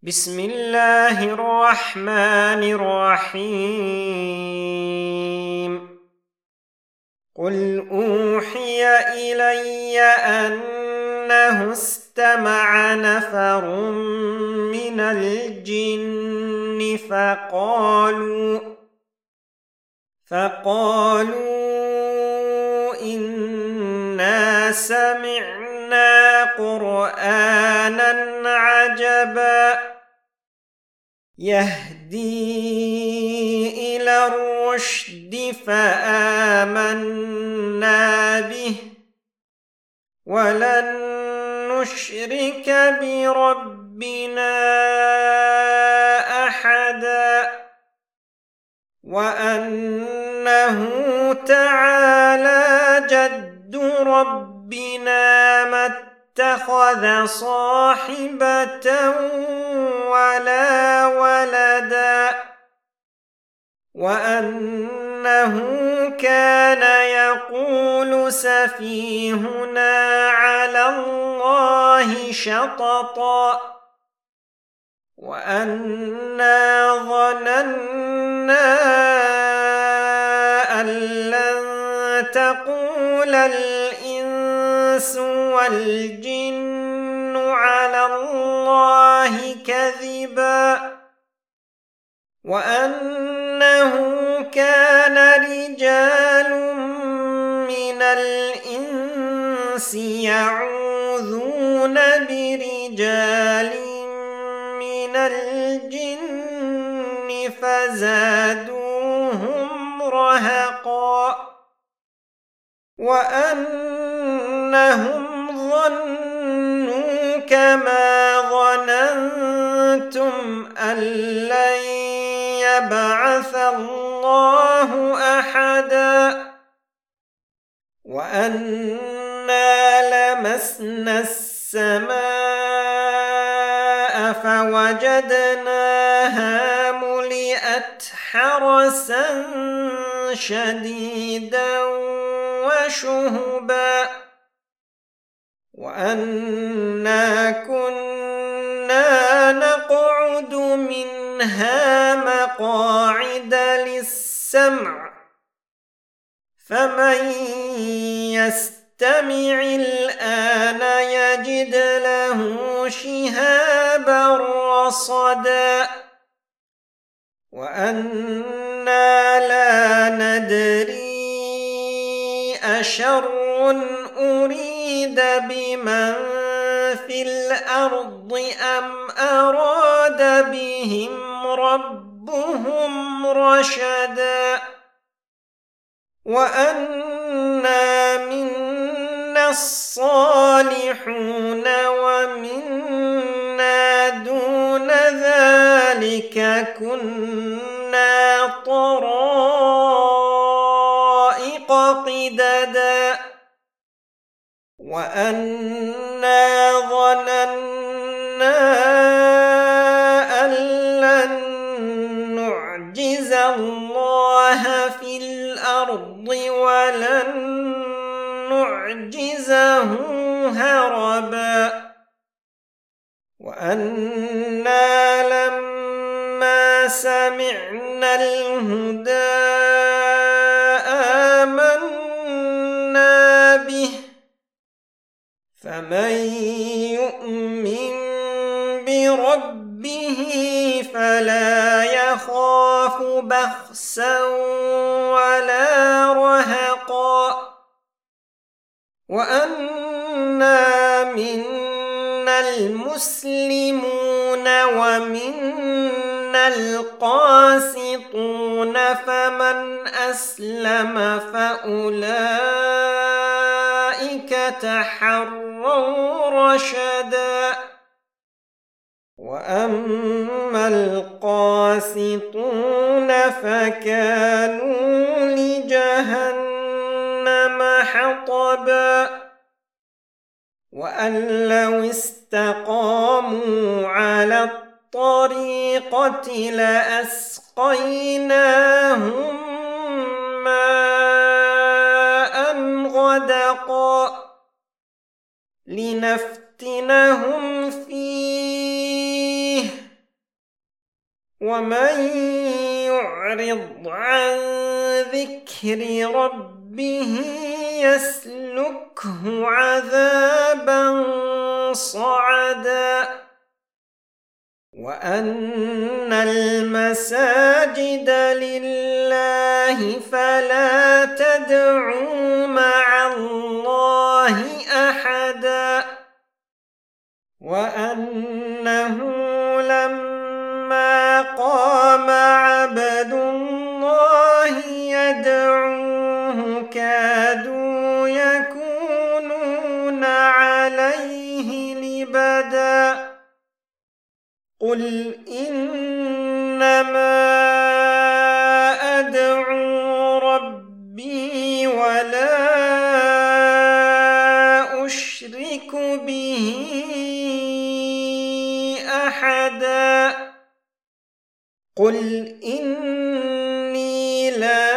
بسم الله الرحمن الرحيم قل أوحي إلي أنه استمع نفر من الجن فقالوا إنا سمعنا قرآنا عجبا يهدي إلى الرشد فآمنا به ولن نشرك بربنا أحدا وأنه تعالى جد ربنا ما اتخذ صاحبة ولا ولدا وأنه كان يقول سفيهنا على الله شططا وأنا ظننا أن لن تقول الإنس والجن على الله كذبا وأنه كان رجال من الإنس يعوذون برجال من الجن فزادوهم رهقا وأنهم ظنوا كما ظننتم أن لن يبعث الله أحدا وأنا لمسنا السماء فوجدناها ملئت حرسا شديدا وشهبا وأنا كنا نقعد منها مقاعد للسمع فمن يستمع الآن يجد له شهابا رصدا وأنا لا ندري أشر أريد بمن في الأرض أم أراد بهم ربهم رشدا وأنا منا الصالحون ومنا دون ذلك كنا طرائق قددا وأنا ظننا أن لن نعجز الله في الأرض ولن نعجزه هربا وأنا لما سمعنا الهدى آمنا به فمن يؤمن بربه فلا يخاف بخسا ولا رهقا وأنا منا المسلمون ومنا القاسطون فمن أسلم فأولئك تحروا رشدا وأما القاسطون فكانوا لجهنم حطبا وأن لو استقاموا على الطريقة لأسقيناهم ماء غدقا لنفتنهم فيه ومن يعرض عن ذكر ربه يسلكه عذابا صعدا وأن المساجد لله فلا تدعوا مع الله أحدا وأنه لما قام عبد الله يدعوه كادوا يكونون عليه لبدا قل إنما أدعو ربي ولا أشرك به أحدا قل إني لا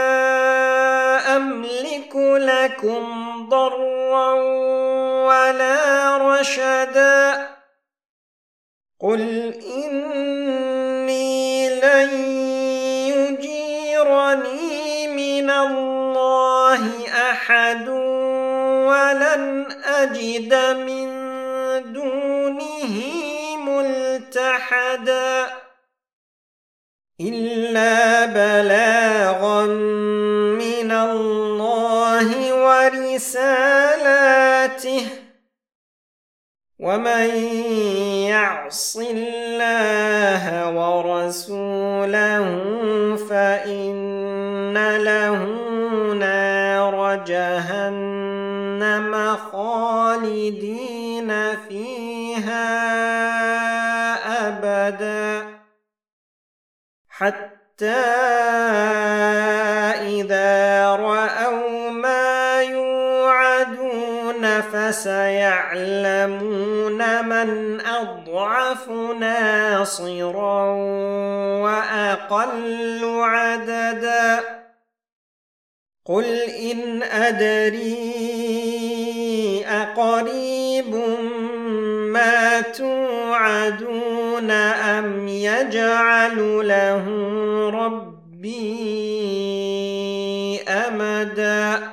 أملك لكم ضرا ولا رشدا قل إني لن يجيرني من الله أحد ولن أجد من دونه ملتحدا إلا بلاغا من الله ورسالاته ومن يعص الله ورسوله فإن له نار جهنم خالدين فيها أبدا حتى إذا رأوا ما يوعدون فسيعلمون من أضعف ناصرا وأقل عددا قل إن أدري أقريب ما توعدون أم يجعل له ربي أمدا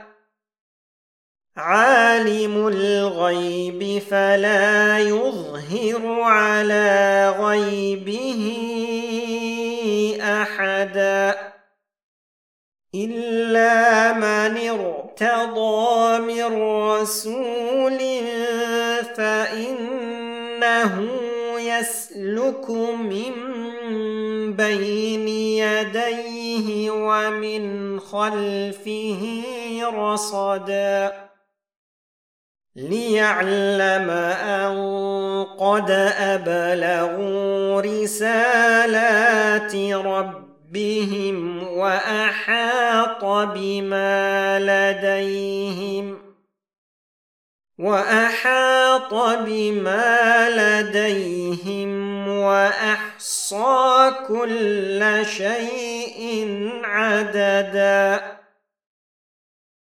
عالم الغيب فلا يظهر على غيبه أحدا إلا من ارتضى من رسول فإنه يسلك من بين يديه ومن خلفه رصدا ليعلم أن قد أبلغوا رسالات ربهم وأحاط بما لديهم وأحصى كل شيء عددا.